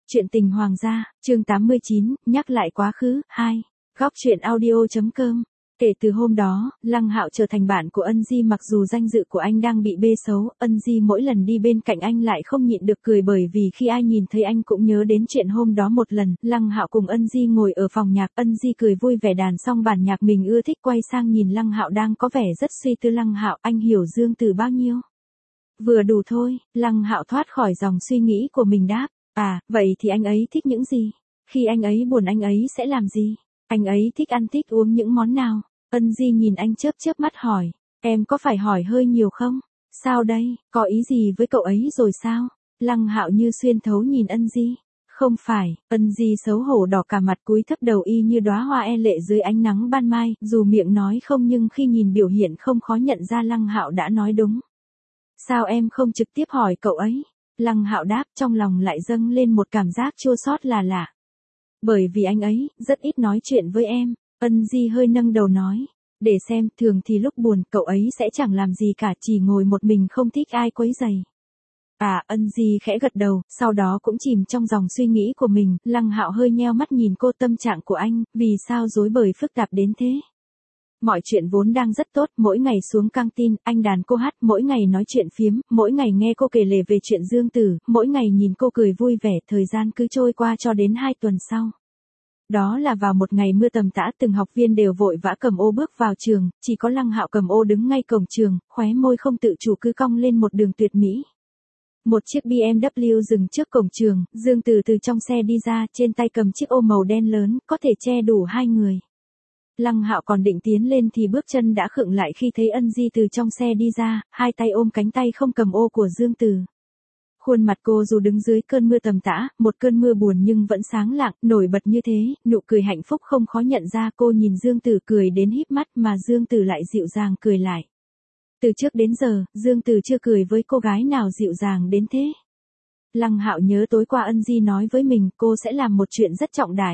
Chuyện tình hoàng gia, chương 89, nhắc lại quá khứ, 2. Góc truyện audio.com. Kể từ hôm đó, Lăng Hạo trở thành bạn của Ân Di, mặc dù danh dự của anh đang bị bê xấu, Ân Di mỗi lần đi bên cạnh anh lại không nhịn được cười, bởi vì khi ai nhìn thấy anh cũng nhớ đến chuyện hôm đó một lần. Lăng Hạo cùng Ân Di ngồi ở phòng nhạc, Ân Di cười vui vẻ đàn xong bản nhạc mình ưa thích, quay sang nhìn Lăng Hạo đang có vẻ rất suy tư. Lăng Hạo, anh hiểu Dương Từ bao nhiêu? Vừa đủ thôi. Lăng Hạo thoát khỏi dòng suy nghĩ của mình đáp. À, vậy thì anh ấy thích những gì? Khi anh ấy buồn anh ấy sẽ làm gì? Anh ấy thích ăn thích uống những món nào? Ân Di nhìn anh chớp chớp mắt hỏi. Em có phải hỏi hơi nhiều không? Sao đây, có ý gì với cậu ấy rồi sao? Lăng Hạo như xuyên thấu nhìn Ân Di. Không phải. Ân Di xấu hổ đỏ cả mặt, cúi thấp đầu y như đóa hoa e lệ dưới ánh nắng ban mai, dù miệng nói không nhưng khi nhìn biểu hiện không khó nhận ra Lăng Hạo đã nói đúng. Sao em không trực tiếp hỏi cậu ấy? Lăng Hạo đáp, trong lòng lại dâng lên một cảm giác chua xót là lạ. Bởi vì anh ấy rất ít nói chuyện với em. Ân Di hơi nâng đầu nói. Để xem, thường thì lúc buồn cậu ấy sẽ chẳng làm gì cả, chỉ ngồi một mình không thích ai quấy rầy. À, Ân Di khẽ gật đầu, sau đó cũng chìm trong dòng suy nghĩ của mình. Lăng Hạo hơi nheo mắt nhìn cô. Tâm trạng của anh, vì sao rối bời phức tạp đến thế? Mọi chuyện vốn đang rất tốt, mỗi ngày xuống căng tin, anh đàn cô hát, mỗi ngày nói chuyện phiếm, mỗi ngày nghe cô kể lể về chuyện Dương Tử, mỗi ngày nhìn cô cười vui vẻ. Thời gian cứ trôi qua cho đến 2 tuần sau. Đó là vào một ngày mưa tầm tã, từng học viên đều vội vã cầm ô bước vào trường, chỉ có Lăng Hạo cầm ô đứng ngay cổng trường, khóe môi không tự chủ cứ cong lên một đường tuyệt mỹ. Một chiếc BMW dừng trước cổng trường, Dương Tử từ trong xe đi ra, trên tay cầm chiếc ô màu đen lớn, có thể che đủ 2 người. Lăng Hạo còn định tiến lên thì bước chân đã khựng lại khi thấy Ân Di từ trong xe đi ra, hai tay ôm cánh tay không cầm ô của Dương Tử. Khuôn mặt cô dù đứng dưới cơn mưa tầm tã, một cơn mưa buồn nhưng vẫn sáng lạng, nổi bật như thế, nụ cười hạnh phúc không khó nhận ra. Cô nhìn Dương Tử cười đến híp mắt mà Dương Tử lại dịu dàng cười lại. Từ trước đến giờ, Dương Tử chưa cười với cô gái nào dịu dàng đến thế. Lăng Hạo nhớ tối qua Ân Di nói với mình cô sẽ làm một chuyện rất trọng đại.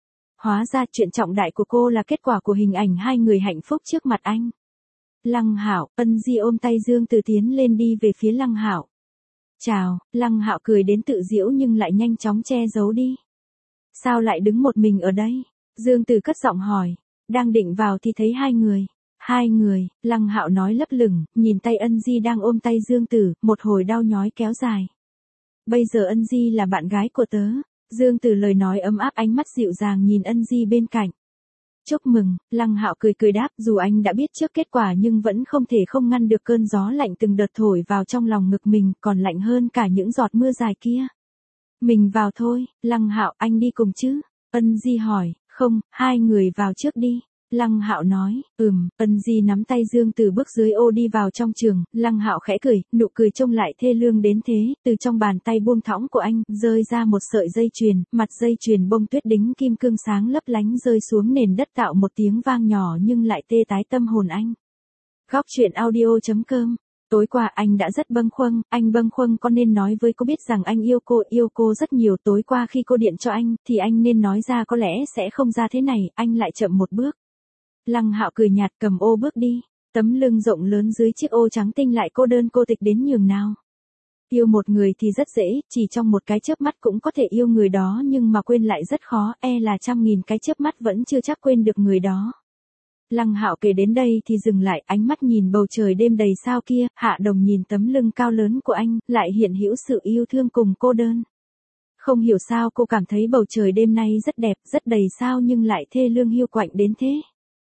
Hóa ra chuyện trọng đại của cô là kết quả của hình ảnh 2 người hạnh phúc trước mặt anh. Lăng Hạo, Ân Di ôm tay Dương Tử tiến lên đi về phía Lăng Hạo. Chào, Lăng Hạo cười đến tự giễu nhưng lại nhanh chóng che giấu đi. Sao lại đứng một mình ở đây? Dương Tử cất giọng hỏi. Đang định vào thì thấy 2 người. 2 người, Lăng Hạo nói lấp lửng, nhìn tay Ân Di đang ôm tay Dương Tử, một hồi đau nhói kéo dài. Bây giờ Ân Di là bạn gái của tớ. Dương Tử lời nói ấm áp, ánh mắt dịu dàng nhìn Ân Di bên cạnh. Chúc mừng, Lăng Hạo cười cười đáp, dù anh đã biết trước kết quả nhưng vẫn không thể không ngăn được cơn gió lạnh từng đợt thổi vào trong lòng ngực mình, còn lạnh hơn cả những giọt mưa dài kia. Mình vào thôi. Lăng Hạo, anh đi cùng chứ? Ân Di hỏi. Không, 2 người vào trước đi. Lăng Hạo nói. Ân Di nắm tay Dương Tử bước dưới ô đi vào trong trường. Lăng Hạo khẽ cười, nụ cười trông lại thê lương đến thế. Từ trong bàn tay buông thõng của anh rơi ra một sợi dây chuyền, mặt dây chuyền bông tuyết đính kim cương sáng lấp lánh rơi xuống nền đất tạo một tiếng vang nhỏ nhưng lại tê tái tâm hồn anh. Góc truyện audio.com. Tối qua anh đã rất bâng khuâng, anh bâng khuâng có nên nói với cô biết rằng anh yêu cô rất nhiều. Tối qua khi cô điện cho anh, thì anh nên nói ra, có lẽ sẽ không ra thế này, anh lại chậm một bước. Lăng Hạo cười nhạt cầm ô bước đi, tấm lưng rộng lớn dưới chiếc ô trắng tinh lại cô đơn cô tịch đến nhường nào. Yêu một người thì rất dễ, chỉ trong một cái chớp mắt cũng có thể yêu người đó, nhưng mà quên lại rất khó, là 100.000 cái chớp mắt vẫn chưa chắc quên được người đó. Lăng Hạo kể đến đây thì dừng lại, ánh mắt nhìn bầu trời đêm đầy sao kia. Hạ Đồng nhìn tấm lưng cao lớn của anh, lại hiện hữu sự yêu thương cùng cô đơn. Không hiểu sao cô cảm thấy bầu trời đêm nay rất đẹp, rất đầy sao nhưng lại thê lương hiu quạnh đến thế.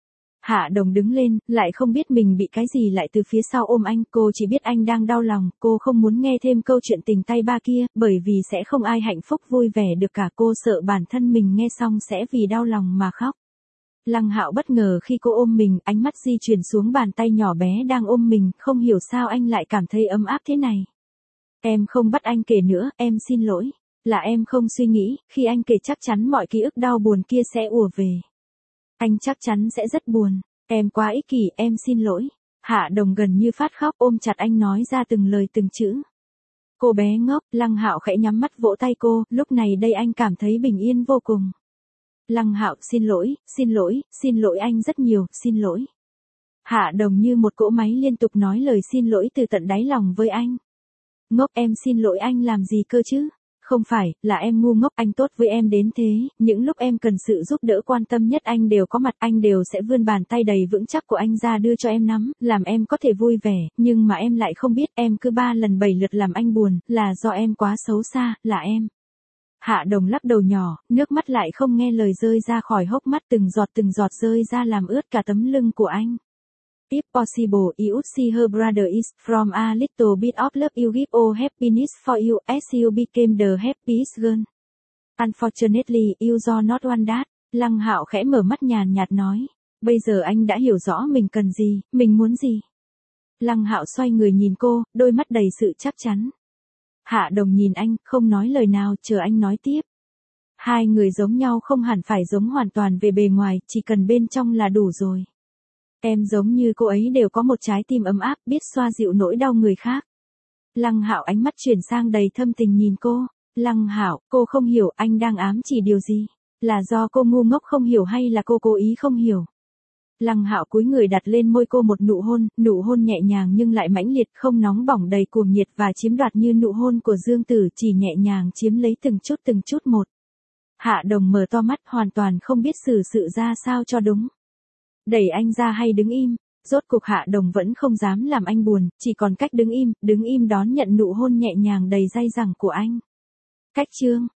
Hạ Đồng đứng lên, lại không biết mình bị cái gì lại từ phía sau ôm anh. Cô chỉ biết anh đang đau lòng, cô không muốn nghe thêm câu chuyện tình tay ba kia, bởi vì sẽ không ai hạnh phúc vui vẻ được cả. Cô sợ bản thân mình nghe xong sẽ vì đau lòng mà khóc. Lăng Hạo bất ngờ khi cô ôm mình, ánh mắt di chuyển xuống bàn tay nhỏ bé đang ôm mình, không hiểu sao anh lại cảm thấy ấm áp thế này. Em không bắt anh kể nữa, em xin lỗi. Là em không suy nghĩ, khi anh kể chắc chắn mọi ký ức đau buồn kia sẽ ùa về. Anh chắc chắn sẽ rất buồn. Em quá ích kỷ, em xin lỗi. Hạ Đồng gần như phát khóc ôm chặt anh nói ra từng lời từng chữ. Cô bé ngốc. Lăng Hạo khẽ nhắm mắt vỗ tay cô, lúc này đây anh cảm thấy bình yên vô cùng. Lăng Hạo, xin lỗi anh rất nhiều, xin lỗi. Hạ Đồng như một cỗ máy liên tục nói lời xin lỗi từ tận đáy lòng với anh. Ngốc, em xin lỗi anh làm gì cơ chứ? Không phải, là em ngu ngốc, anh tốt với em đến thế, những lúc em cần sự giúp đỡ quan tâm nhất anh đều có mặt, anh đều sẽ vươn bàn tay đầy vững chắc của anh ra đưa cho em nắm, làm em có thể vui vẻ, nhưng mà em lại không biết, em cứ 3 lần 7 lượt làm anh buồn, là do em quá xấu xa, là em. Hạ Đồng lắc đầu nhỏ, nước mắt lại không nghe lời rơi ra khỏi hốc mắt, từng giọt rơi ra làm ướt cả tấm lưng của anh. If possible, you would see her brother is from a little bit of love you give all happiness for you as you became the happiest girl. Unfortunately, you do not want that. Lăng Hạo khẽ mở mắt nhàn nhạt nói. Bây giờ anh đã hiểu rõ mình cần gì, mình muốn gì. Lăng Hạo xoay người nhìn cô, đôi mắt đầy sự chắc chắn. Hạ Đồng nhìn anh, không nói lời nào, chờ anh nói tiếp. Hai người giống nhau không hẳn phải giống hoàn toàn về bề ngoài, chỉ cần bên trong là đủ rồi. Em giống như cô ấy đều có một trái tim ấm áp, biết xoa dịu nỗi đau người khác. Lăng Hạo ánh mắt chuyển sang đầy thâm tình nhìn cô. Lăng Hạo, cô không hiểu anh đang ám chỉ điều gì? Là do cô ngu ngốc không hiểu hay là cô cố ý không hiểu? Lăng Hạo cúi người đặt lên môi cô một nụ hôn nhẹ nhàng nhưng lại mãnh liệt, không nóng bỏng, đầy cuồng nhiệt và chiếm đoạt như nụ hôn của Dương Tử, chỉ nhẹ nhàng chiếm lấy từng chút một. Hạ Đồng mở to mắt, hoàn toàn không biết xử sự ra sao cho đúng. Đẩy anh ra hay đứng im? Rốt cuộc Hạ Đồng vẫn không dám làm anh buồn, chỉ còn cách đứng im đón nhận nụ hôn nhẹ nhàng đầy dai dẳng của anh. Cách chương